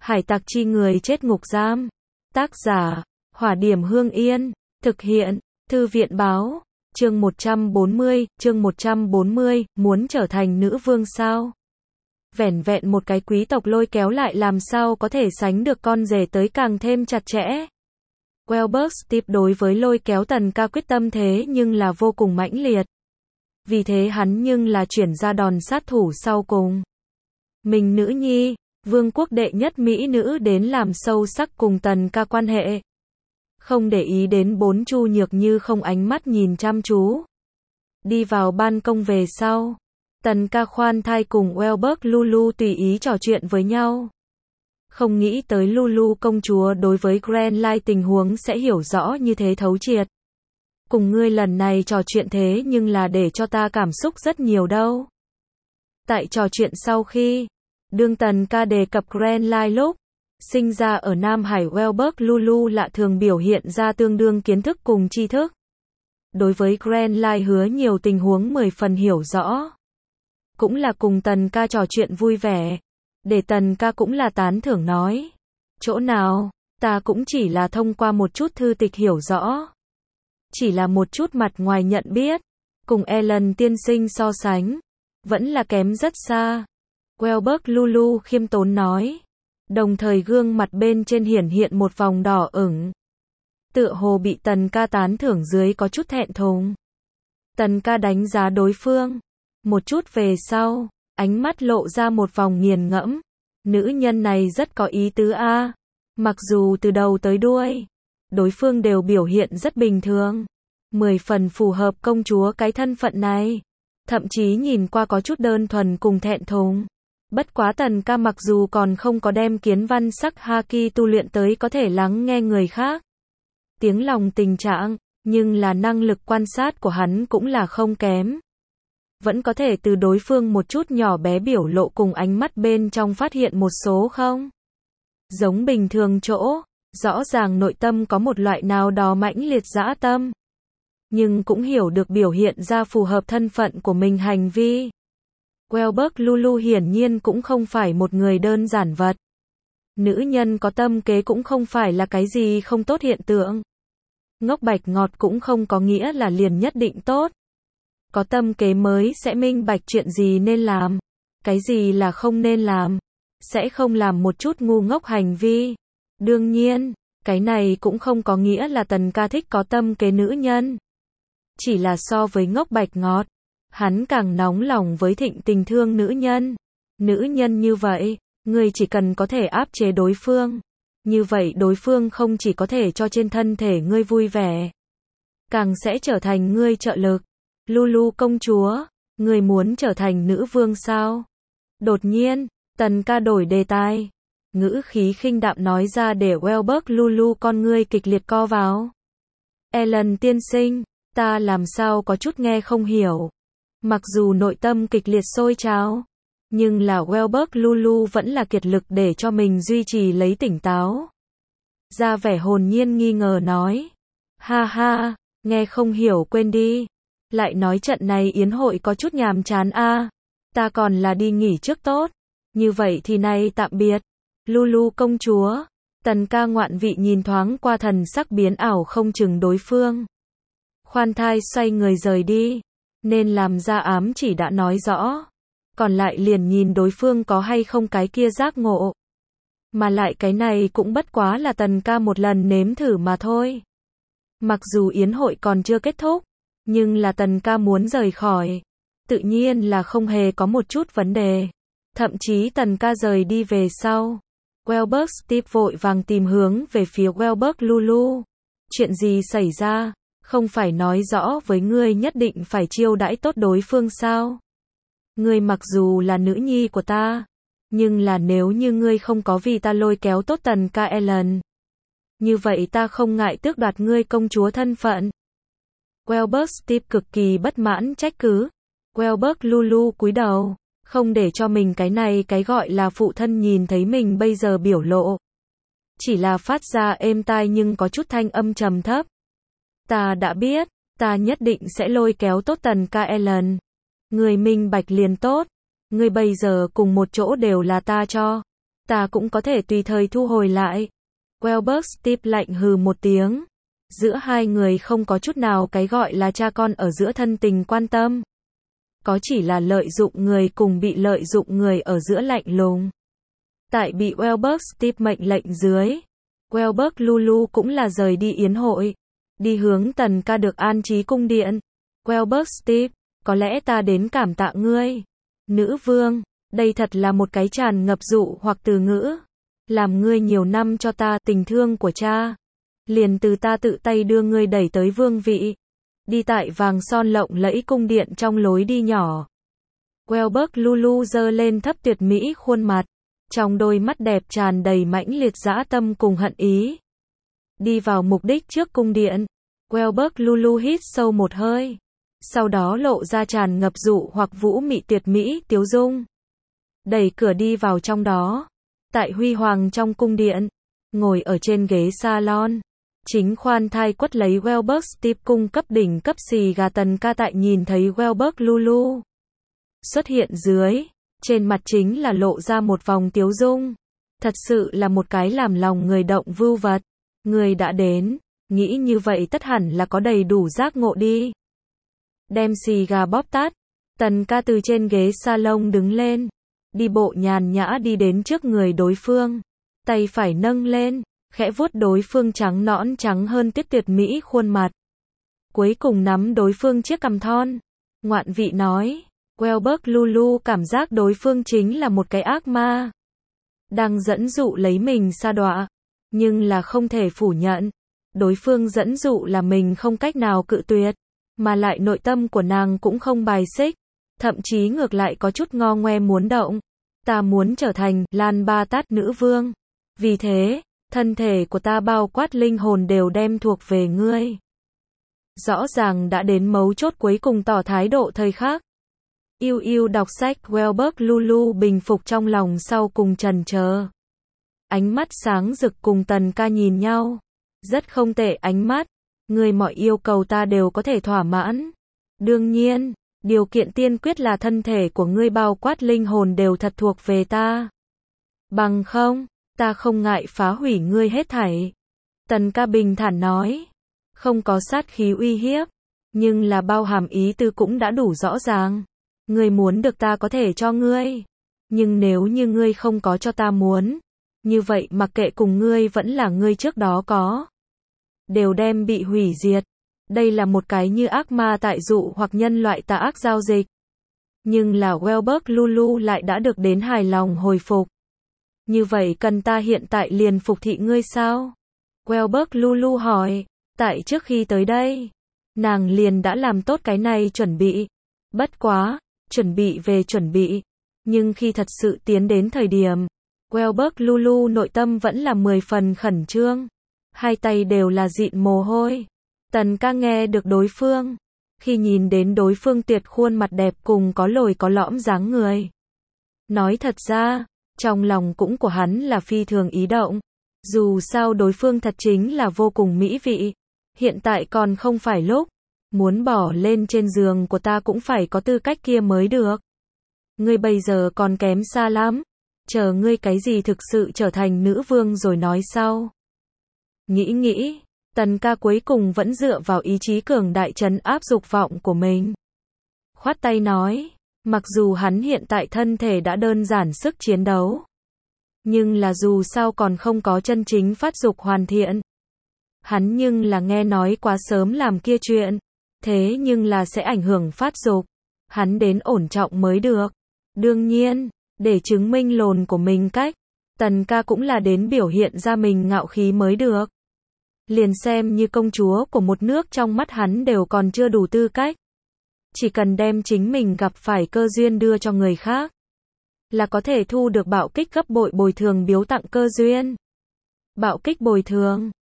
Hải tặc chi người chết ngục giam. Tác giả, Hỏa Điểm Hương Yên. Thực hiện, Thư viện báo. Chương 140, muốn trở thành nữ vương sao? Vẻn vẹn một cái quý tộc lôi kéo lại làm sao có thể sánh được con rể tới càng thêm chặt chẽ. Welberg Steve đối với lôi kéo Tần Ca quyết tâm thế nhưng là vô cùng mãnh liệt. Vì thế hắn nhưng là chuyển ra đòn sát thủ sau cùng. Mình nữ nhi, vương quốc đệ nhất mỹ nữ đến làm sâu sắc cùng Tần Ca quan hệ. Không để ý đến bốn Chu Nhược Như không ánh mắt nhìn chăm chú. Đi vào ban công về sau. Tần Ca khoan thai cùng Welberg Lulu tùy ý trò chuyện với nhau. Không nghĩ tới Lulu công chúa đối với Grand Line tình huống sẽ hiểu rõ như thế thấu triệt. Cùng ngươi lần này trò chuyện thế nhưng là để cho ta cảm xúc rất nhiều đâu. Tại trò chuyện sau khi, đương Tần Ca đề cập Grand Line lúc, sinh ra ở Nam Hải Welberg Lulu lạ thường biểu hiện ra tương đương kiến thức cùng tri thức. Đối với Grand Line hứa nhiều tình huống 10 phần hiểu rõ. Cũng là cùng Tần Ca trò chuyện vui vẻ. Để Tần Ca cũng là tán thưởng nói. Chỗ nào, ta cũng chỉ là thông qua một chút thư tịch hiểu rõ. Chỉ là một chút mặt ngoài nhận biết. Cùng Ellen tiên sinh so sánh. Vẫn là kém rất xa. Welberg Lulu khiêm tốn nói. Đồng thời gương mặt bên trên hiển hiện một vòng đỏ ửng. Tựa hồ bị Tần Ca tán thưởng dưới có chút thẹn thùng. Tần Ca đánh giá đối phương. Một chút về sau, ánh mắt lộ ra một vòng nghiền ngẫm. Nữ nhân này rất có ý tứ a. Mặc dù từ đầu tới đuôi, đối phương đều biểu hiện rất bình thường. 10 phần phù hợp công chúa cái thân phận này. Thậm chí nhìn qua có chút đơn thuần cùng thẹn thùng. Bất quá Tần Ca mặc dù còn không có đem kiến văn sắc haki tu luyện tới có thể lắng nghe người khác. Tiếng lòng tình trạng, nhưng là năng lực quan sát của hắn cũng là không kém. Vẫn có thể từ đối phương một chút nhỏ bé biểu lộ cùng ánh mắt bên trong phát hiện một số không giống bình thường chỗ, rõ ràng nội tâm có một loại nào đó mãnh liệt dã tâm. Nhưng cũng hiểu được biểu hiện ra phù hợp thân phận của mình hành vi. Welberg Lulu hiển nhiên cũng không phải một người đơn giản vật. Nữ nhân có tâm kế cũng không phải là cái gì không tốt hiện tượng. Ngốc bạch ngọt cũng không có nghĩa là liền nhất định tốt. Có tâm kế mới sẽ minh bạch chuyện gì nên làm, cái gì là không nên làm, sẽ không làm một chút ngu ngốc hành vi. Đương nhiên, cái này cũng không có nghĩa là Tần Ca thích có tâm kế nữ nhân. Chỉ là so với ngốc bạch ngọt, hắn càng nóng lòng với thịnh tình thương nữ nhân. Nữ nhân như vậy, ngươi chỉ cần có thể áp chế đối phương. Như vậy đối phương không chỉ có thể cho trên thân thể ngươi vui vẻ, càng sẽ trở thành ngươi trợ lực. Lulu công chúa, người muốn trở thành nữ vương sao? Đột nhiên, Tần Ca đổi đề tài. Ngữ khí khinh đạm nói ra để Welberg Lulu con ngươi kịch liệt co vào. Ellen tiên sinh, ta làm sao có chút nghe không hiểu. Mặc dù nội tâm kịch liệt sôi trào, nhưng là Welberg Lulu vẫn là kiệt lực để cho mình duy trì lấy tỉnh táo. Ra vẻ hồn nhiên nghi ngờ nói. Ha ha, nghe không hiểu quên đi. Lại nói trận này yến hội có chút nhàm chán a. Ta còn là đi nghỉ trước tốt. Như vậy thì nay tạm biệt. Lulu công chúa. Tần Ca ngoạn vị nhìn thoáng qua thần sắc biến ảo không chừng đối phương. Khoan thai xoay người rời đi. Nên làm ra ám chỉ đã nói rõ. Còn lại liền nhìn đối phương có hay không cái kia giác ngộ. Mà lại cái này cũng bất quá là Tần Ca một lần nếm thử mà thôi. Mặc dù yến hội còn chưa kết thúc. Nhưng là Tần Ca muốn rời khỏi. Tự nhiên là không hề có một chút vấn đề. Thậm chí Tần Ca rời đi về sau. Welberg Steve vội vàng tìm hướng về phía Welberg Lulu. Chuyện gì xảy ra? Không phải nói rõ với ngươi nhất định phải chiêu đãi tốt đối phương sao? Ngươi mặc dù là nữ nhi của ta. Nhưng là nếu như ngươi không có vì ta lôi kéo tốt Tần Ca Ellen. Như vậy ta không ngại tước đoạt ngươi công chúa thân phận. Welberg Steve cực kỳ bất mãn trách cứ. Welberg Lulu cúi đầu, không để cho mình cái này cái gọi là phụ thân nhìn thấy mình bây giờ biểu lộ. Chỉ là phát ra êm tai nhưng có chút thanh âm trầm thấp. Ta đã biết, ta nhất định sẽ lôi kéo tốt Tần Ca Ellen. Người minh bạch liền tốt. Người bây giờ cùng một chỗ đều là ta cho. ta cũng có thể tùy thời thu hồi lại. Welber Steve lạnh hừ một tiếng. Giữa hai người không có chút nào cái gọi là cha con ở giữa thân tình quan tâm. Có chỉ là lợi dụng người cùng bị lợi dụng người ở giữa lạnh lùng. Tại bị Welber Steve mệnh lệnh dưới, Welber Lulu cũng là rời đi yến hội, đi hướng Tần Ca được an trí cung điện. Welber Steve, có lẽ ta đến cảm tạ ngươi. Nữ vương, đây thật là một cái tràn ngập dụ hoặc từ ngữ. Làm ngươi nhiều năm cho ta tình thương của cha. Liền từ ta tự tay đưa ngươi đẩy tới vương vị. Đi tại vàng son lộng lẫy cung điện trong lối đi nhỏ. Welber Lulu giơ lên thấp tuyệt mỹ khuôn mặt. Trong đôi mắt đẹp tràn đầy mãnh liệt dã tâm cùng hận ý. Đi vào mục đích trước cung điện. Welber Lulu hít sâu một hơi. Sau đó lộ ra tràn ngập dụ hoặc vũ mị tuyệt mỹ tiếu dung. Đẩy cửa đi vào trong đó. Tại huy hoàng trong cung điện. Ngồi ở trên ghế salon. Chính khoan thai quất lấy Welber Steve cung cấp đỉnh cấp xì gà Tần Ca tại nhìn thấy Welber Lulu xuất hiện dưới. Trên mặt chính là lộ ra một vòng tiếu dung. Thật sự là một cái làm lòng người động vưu vật. Người đã đến, nghĩ như vậy tất hẳn là có đầy đủ giác ngộ đi. Đem xì gà bóp tắt. Tần Ca từ trên ghế salon đứng lên. Đi bộ nhàn nhã đi đến trước người đối phương. Tay phải nâng lên, khẽ vuốt đối phương trắng nõn trắng hơn tuyệt mỹ khuôn mặt. Cuối cùng nắm đối phương chiếc cằm thon. Ngoạn vị nói. Welber Lulu cảm giác đối phương chính là một cái ác ma. Đang dẫn dụ lấy mình sa đọa. Nhưng là không thể phủ nhận. Đối phương dẫn dụ là mình không cách nào cự tuyệt. Mà lại nội tâm của nàng cũng không bài xích. Thậm chí ngược lại có chút ngo ngoe muốn động. Ta muốn trở thành Lan Ba Tát nữ vương. Vì thế, thân thể của ta bao quát linh hồn đều đem thuộc về ngươi. Rõ ràng đã đến mấu chốt cuối cùng tỏ thái độ thời khắc. Yêu yêu đọc sách Welber Lulu bình phục trong lòng sau cùng trần chờ. Ánh mắt sáng rực cùng Tần Ca nhìn nhau. Rất không tệ ánh mắt. Ngươi mọi yêu cầu ta đều có thể thỏa mãn. Đương nhiên, điều kiện tiên quyết là thân thể của ngươi bao quát linh hồn đều thật thuộc về ta. Bằng không, ta không ngại phá hủy ngươi hết thảy. Tần Ca bình thản nói. Không có sát khí uy hiếp. Nhưng là bao hàm ý tư cũng đã đủ rõ ràng. Ngươi muốn được ta có thể cho ngươi. Nhưng nếu như ngươi không có cho ta muốn. Như vậy mặc kệ cùng ngươi vẫn là ngươi trước đó có. Đều đem bị hủy diệt. Đây là một cái như ác ma tại dụ hoặc nhân loại tà ác giao dịch. Nhưng là Welber Lulu lại đã được đến hài lòng hồi phục. Như vậy cần ta hiện tại liền phục thị ngươi sao? Welber Lulu hỏi. Tại trước khi tới đây, nàng liền đã làm tốt cái này chuẩn bị. Bất quá, chuẩn bị về chuẩn bị. Nhưng khi thật sự tiến đến thời điểm, Welber Lulu nội tâm vẫn là 10 phần khẩn trương. Hai tay đều là dịn mồ hôi. Tần Ca nghe được đối phương. Khi nhìn đến đối phương tuyệt khuôn mặt đẹp cùng có lồi có lõm dáng người. Nói thật ra, trong lòng cũng của hắn là phi thường ý động. Dù sao đối phương thật chính là vô cùng mỹ vị. Hiện tại còn không phải lúc. Muốn bỏ lên trên giường của ta cũng phải có tư cách kia mới được. Ngươi bây giờ còn kém xa lắm. Chờ ngươi cái gì thực sự trở thành nữ vương rồi nói sau. Nghĩ, Tần Ca cuối cùng vẫn dựa vào ý chí cường đại trấn áp dục vọng của mình. Khoát tay nói, mặc dù hắn hiện tại thân thể đã đơn giản sức chiến đấu. Nhưng là dù sao còn không có chân chính phát dục hoàn thiện. Hắn nhưng là nghe nói quá sớm làm kia chuyện. Thế nhưng là sẽ ảnh hưởng phát dục. Hắn đến ổn trọng mới được. Đương nhiên, để chứng minh lồn của mình cách. Tần Ca cũng là đến biểu hiện ra mình ngạo khí mới được. Liền xem như công chúa của một nước trong mắt hắn đều còn chưa đủ tư cách. Chỉ cần đem chính mình gặp phải cơ duyên đưa cho người khác. Là có thể thu được bạo kích gấp bội bồi thường biếu tặng cơ duyên. Bạo kích bồi thường.